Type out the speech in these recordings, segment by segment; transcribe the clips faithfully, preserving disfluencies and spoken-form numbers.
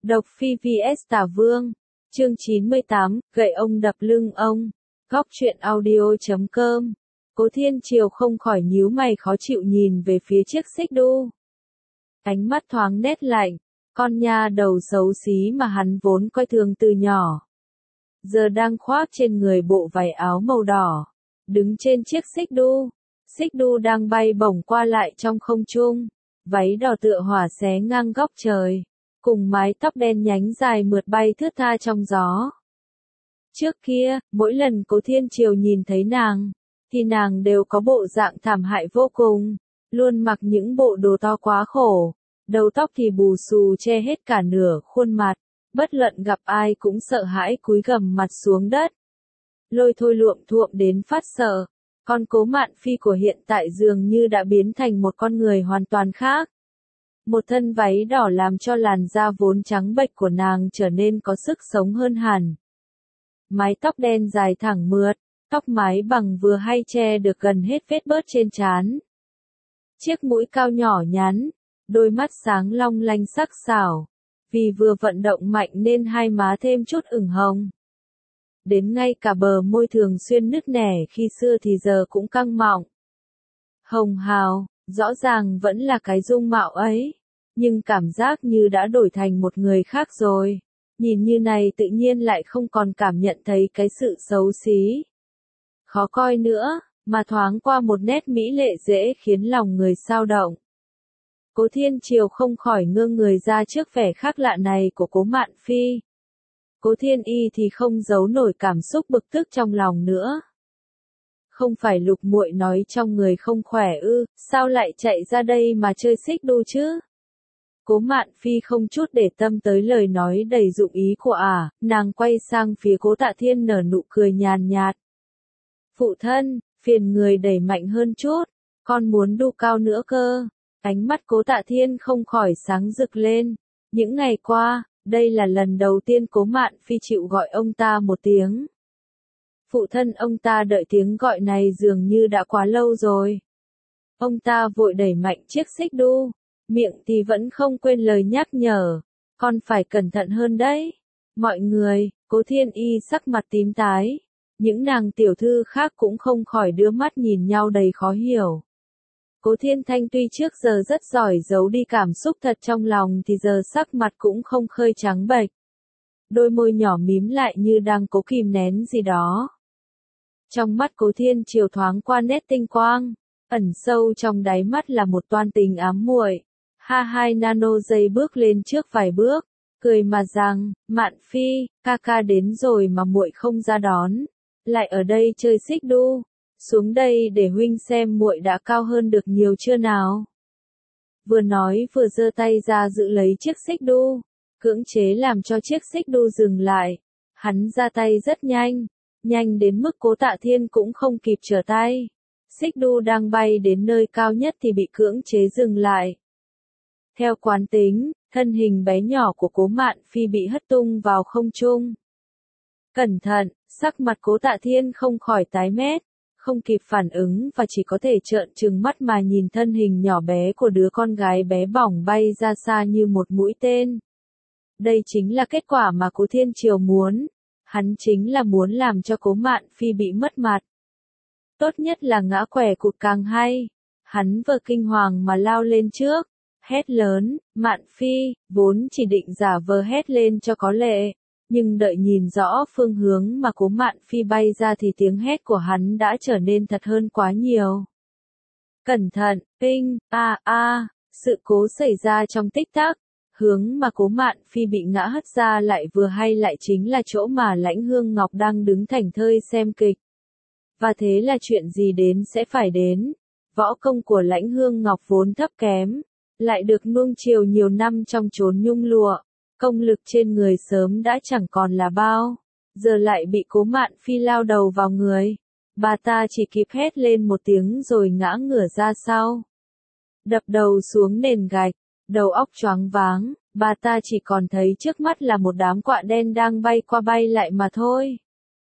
Độc Phi vs Tả Vương, chương chín mươi tám, gậy ông đập lưng ông, góc truyện audio chấm com. Cố Thiên Triều không khỏi nhíu mày khó chịu nhìn về phía chiếc xích đu. Ánh mắt thoáng nét lạnh, con nha đầu xấu xí mà hắn vốn coi thường từ nhỏ. Giờ đang khoác trên người bộ váy áo màu đỏ, đứng trên chiếc xích đu. Xích đu đang bay bổng qua lại trong không trung, váy đỏ tựa hỏa xé ngang góc trời, cùng mái tóc đen nhánh dài mượt bay thướt tha trong gió. Trước kia, mỗi lần Cố Thiên Triều nhìn thấy nàng, thì nàng đều có bộ dạng thảm hại vô cùng, luôn mặc những bộ đồ to quá khổ, đầu tóc thì bù xù che hết cả nửa khuôn mặt, bất luận gặp ai cũng sợ hãi cúi gằm mặt xuống đất. Lôi thôi luộm thuộm đến phát sợ, con Cố Mạn Phi của hiện tại dường như đã biến thành một con người hoàn toàn khác. Một thân váy đỏ làm cho làn da vốn trắng bệch của nàng trở nên có sức sống hơn hẳn. Mái tóc đen dài thẳng mượt, tóc mái bằng vừa hay che được gần hết vết bớt trên trán. Chiếc mũi cao nhỏ nhắn, đôi mắt sáng long lanh sắc sảo, vì vừa vận động mạnh nên hai má thêm chút ửng hồng. Đến ngay cả bờ môi thường xuyên nứt nẻ khi xưa thì giờ cũng căng mọng. Hồng hào, rõ ràng vẫn là cái dung mạo ấy, nhưng cảm giác như đã đổi thành một người khác rồi. Nhìn như này tự nhiên lại không còn cảm nhận thấy cái sự xấu xí, khó coi nữa, mà thoáng qua một nét mỹ lệ dễ khiến lòng người xao động. Cố Thiên Triều không khỏi ngơ người ra trước vẻ khác lạ này của Cố Mạn Phi. Cố Thiên Y thì không giấu nổi cảm xúc bực tức trong lòng nữa. Không phải Lục muội nói trong người không khỏe ư, sao lại chạy ra đây mà chơi xích đu chứ? Cố Mạn Phi không chút để tâm tới lời nói đầy dụng ý của ả, à, nàng quay sang phía Cố Tạ Thiên nở nụ cười nhàn nhạt. Phụ thân, phiền người đẩy mạnh hơn chút, con muốn đu cao nữa cơ. Ánh mắt Cố Tạ Thiên không khỏi sáng rực lên. Những ngày qua, đây là lần đầu tiên Cố Mạn Phi chịu gọi ông ta một tiếng. Phụ thân ông ta đợi tiếng gọi này dường như đã quá lâu rồi. Ông ta vội đẩy mạnh chiếc xích đu, miệng thì vẫn không quên lời nhắc nhở, con phải cẩn thận hơn đấy. Mọi người, Cố Thiên Y sắc mặt tím tái, những nàng tiểu thư khác cũng không khỏi đưa mắt nhìn nhau đầy khó hiểu. Cố Thiên Thanh tuy trước giờ rất giỏi giấu đi cảm xúc thật trong lòng thì giờ sắc mặt cũng không khơi trắng bệch. Đôi môi nhỏ mím lại như đang cố kìm nén gì đó. Trong mắt Cố Thiên Triều thoáng qua nét tinh quang, ẩn sâu trong đáy mắt là một toan tình ám muội. Ha hai nano giây bước lên trước vài bước, cười mà rằng, Mạn Phi, ca ca đến rồi mà muội không ra đón, lại ở đây chơi xích đu, xuống đây để huynh xem muội đã cao hơn được nhiều chưa nào. Vừa nói vừa giơ tay ra giữ lấy chiếc xích đu, cưỡng chế làm cho chiếc xích đu dừng lại. Hắn ra tay rất nhanh, nhanh đến mức Cố Tạ Thiên cũng không kịp trở tay. Xích đu đang bay đến nơi cao nhất thì bị cưỡng chế dừng lại. Theo quán tính, thân hình bé nhỏ của Cố Mạn Phi bị hất tung vào không trung. Cẩn thận, sắc mặt Cố Tạ Thiên không khỏi tái mét, không kịp phản ứng và chỉ có thể trợn trừng mắt mà nhìn thân hình nhỏ bé của đứa con gái bé bỏng bay ra xa như một mũi tên. Đây chính là kết quả mà Cố Thiên Triều muốn, hắn chính là muốn làm cho Cố Mạn Phi bị mất mặt. Tốt nhất là ngã quẻ cụt càng hay. Hắn vừa kinh hoàng mà lao lên trước, hét lớn, Mạn Phi, vốn chỉ định giả vờ hét lên cho có lệ, nhưng đợi nhìn rõ phương hướng mà Cố Mạn Phi bay ra thì tiếng hét của hắn đã trở nên thật hơn quá nhiều. Cẩn thận, ping, a a, sự cố xảy ra trong tích tắc, hướng mà Cố Mạn Phi bị ngã hất ra lại vừa hay lại chính là chỗ mà Lãnh Hương Ngọc đang đứng thảnh thơi xem kịch. Và thế là chuyện gì đến sẽ phải đến. Võ công của Lãnh Hương Ngọc vốn thấp kém, lại được nuông chiều nhiều năm trong chốn nhung lụa, công lực trên người sớm đã chẳng còn là bao, giờ lại bị Cố Mạn Phi lao đầu vào người. Bà ta chỉ kịp hét lên một tiếng rồi ngã ngửa ra sau, đập đầu xuống nền gạch, đầu óc choáng váng, bà ta chỉ còn thấy trước mắt là một đám quạ đen đang bay qua bay lại mà thôi.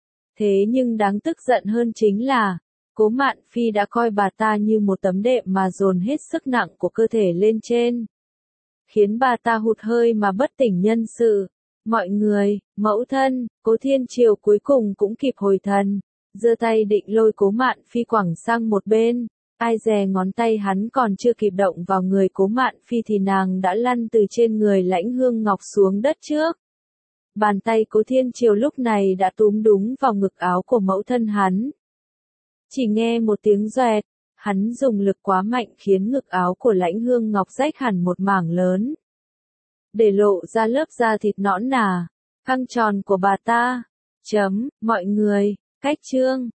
Thế nhưng đáng tức giận hơn chính là, Cố Mạn Phi đã coi bà ta như một tấm đệm mà dồn hết sức nặng của cơ thể lên trên. khiến bà ta hụt hơi mà bất tỉnh nhân sự. Mọi người, mẫu thân, Cố Thiên Triều cuối cùng cũng kịp hồi thần, giơ tay định lôi Cố Mạn Phi quẳng sang một bên. Ai dè ngón tay hắn còn chưa kịp động vào người Cố Mạn Phi thì nàng đã lăn từ trên người Lãnh Hương Ngọc xuống đất trước. Bàn tay Cố Thiên Triều lúc này đã túm đúng vào ngực áo của mẫu thân hắn. Chỉ nghe một tiếng doẹt, hắn dùng lực quá mạnh khiến ngực áo của Lãnh Hương Ngọc rách hẳn một mảng lớn, để lộ ra lớp da thịt nõn nà, căng tròn của bà ta. Chấm, mọi người, cách chương.